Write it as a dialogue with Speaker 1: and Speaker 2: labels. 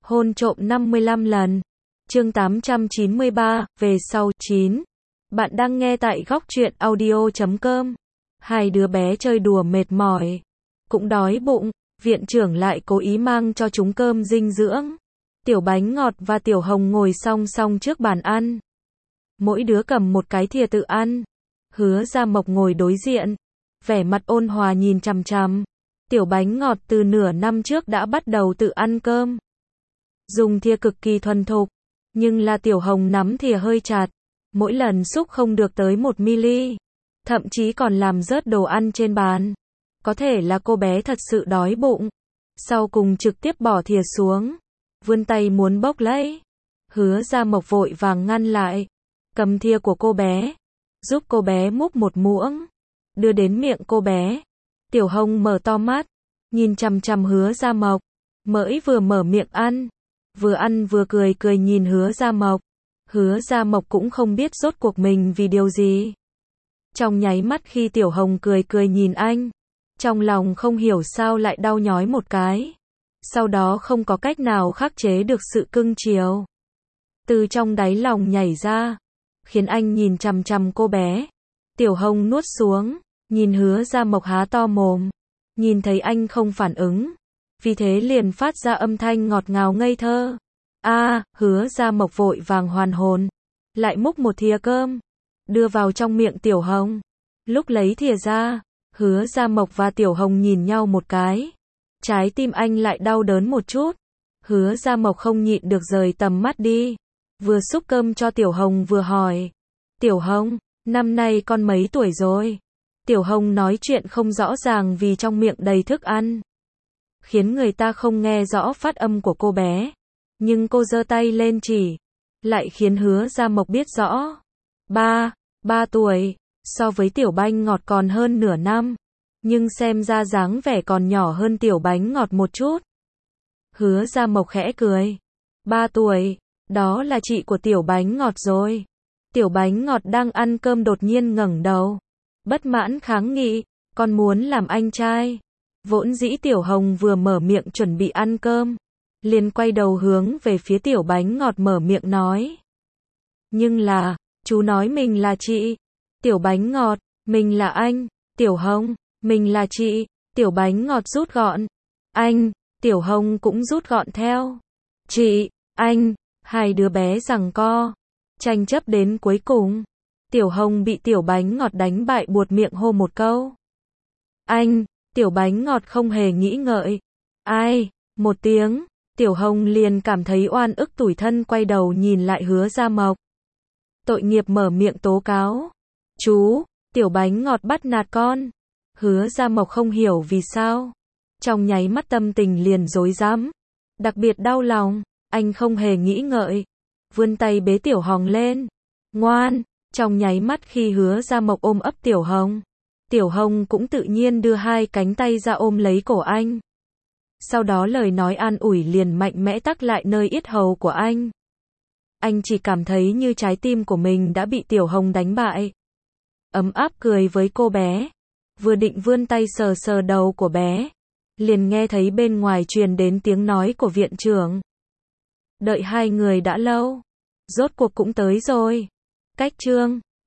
Speaker 1: Hôn trộm 55 lần. Chương 893, về sau, 9. Bạn đang nghe tại góc truyện audio.com. Hai đứa bé chơi đùa mệt mỏi, cũng đói bụng, viện trưởng lại cố ý mang cho chúng cơm dinh dưỡng. Tiểu Bánh Ngọt và Tiểu Hồng ngồi song song trước bàn ăn. Mỗi đứa cầm một cái thìa tự ăn. Hứa Gia Mộc ngồi đối diện, vẻ mặt ôn hòa nhìn chằm chằm. Tiểu Bánh Ngọt từ nửa năm trước đã bắt đầu tự ăn cơm. Dùng thìa cực kỳ thuần thục, nhưng là Tiểu Hồng nắm thìa hơi chặt, mỗi lần xúc không được tới 1mm, thậm chí còn làm rớt đồ ăn trên bàn. Có thể là cô bé thật sự đói bụng, sau cùng trực tiếp bỏ thìa xuống, vươn tay muốn bốc lấy. Hứa Gia Mộc vội vàng ngăn lại, cầm thìa của cô bé, giúp cô bé múc một muỗng, đưa đến miệng cô bé. Tiểu Hồng mở to mắt, nhìn chằm chằm Hứa Gia Mộc, mới vừa mở miệng ăn vừa cười cười nhìn Hứa Gia Mộc. Hứa Gia Mộc cũng không biết rốt cuộc mình vì điều gì. Trong nháy mắt khi Tiểu Hồng cười cười nhìn anh, trong lòng không hiểu sao lại đau nhói một cái. Sau đó không có cách nào khắc chế được sự cưng chiều từ trong đáy lòng nhảy ra, khiến anh nhìn chằm chằm cô bé. Tiểu Hồng nuốt xuống, nhìn Hứa Gia Mộc há to mồm, nhìn thấy anh không phản ứng, vì thế liền phát ra âm thanh ngọt ngào ngây thơ. Hứa Gia Mộc vội vàng hoàn hồn, lại múc một thìa cơm, đưa vào trong miệng Tiểu Hồng. Lúc lấy thìa ra, Hứa Gia Mộc và Tiểu Hồng nhìn nhau một cái, trái tim anh lại đau đớn một chút. Hứa Gia Mộc không nhịn được rời tầm mắt đi, vừa xúc cơm cho Tiểu Hồng vừa hỏi: Tiểu Hồng, năm nay con mấy tuổi rồi? Tiểu Hồng nói chuyện không rõ ràng vì trong miệng đầy thức ăn, khiến người ta không nghe rõ phát âm của cô bé. Nhưng cô giơ tay lên chỉ, lại khiến Hứa Gia Mộc biết rõ. 3 tuổi, so với Tiểu Bánh Ngọt còn hơn nửa năm, nhưng xem ra dáng vẻ còn nhỏ hơn Tiểu Bánh Ngọt một chút. Hứa Gia Mộc khẽ cười. 3 tuổi, đó là chị của Tiểu Bánh Ngọt rồi. Tiểu Bánh Ngọt đang ăn cơm đột nhiên ngẩng đầu, bất mãn kháng nghị: con muốn làm anh trai. Vốn dĩ Tiểu Hồng vừa mở miệng chuẩn bị ăn cơm, liền quay đầu hướng về phía Tiểu Bánh Ngọt mở miệng nói: nhưng là, chú nói mình là chị. Tiểu Bánh Ngọt: mình là anh. Tiểu Hồng: mình là chị. Tiểu Bánh Ngọt rút gọn: anh. Tiểu Hồng cũng rút gọn theo: chị, anh. Hai đứa bé giằng co, tranh chấp đến cuối cùng, Tiểu Hồng bị Tiểu Bánh Ngọt đánh bại buột miệng hô một câu: anh. Tiểu Bánh Ngọt không hề nghĩ ngợi: ai? Một tiếng, Tiểu Hồng liền cảm thấy oan ức tủi thân, quay đầu nhìn lại Hứa Gia Mộc. Tội nghiệp mở miệng tố cáo: chú, Tiểu Bánh Ngọt bắt nạt con. Hứa Gia Mộc không hiểu vì sao, trong nháy mắt tâm tình liền rối rắm, đặc biệt đau lòng. Anh không hề nghĩ ngợi, vươn tay bế Tiểu Hồng lên. Ngoan. Trong nháy mắt khi Hứa Gia Mộc ôm ấp Tiểu Hồng, Tiểu Hồng cũng tự nhiên đưa hai cánh tay ra ôm lấy cổ anh. Sau đó lời nói an ủi liền mạnh mẽ tắc lại nơi yết hầu của anh. Anh chỉ cảm thấy như trái tim của mình đã bị Tiểu Hồng đánh bại. Ấm áp cười với cô bé, vừa định vươn tay sờ sờ đầu của bé, liền nghe thấy bên ngoài truyền đến tiếng nói của viện trưởng: đợi hai người đã lâu, rốt cuộc cũng tới rồi. Cách chương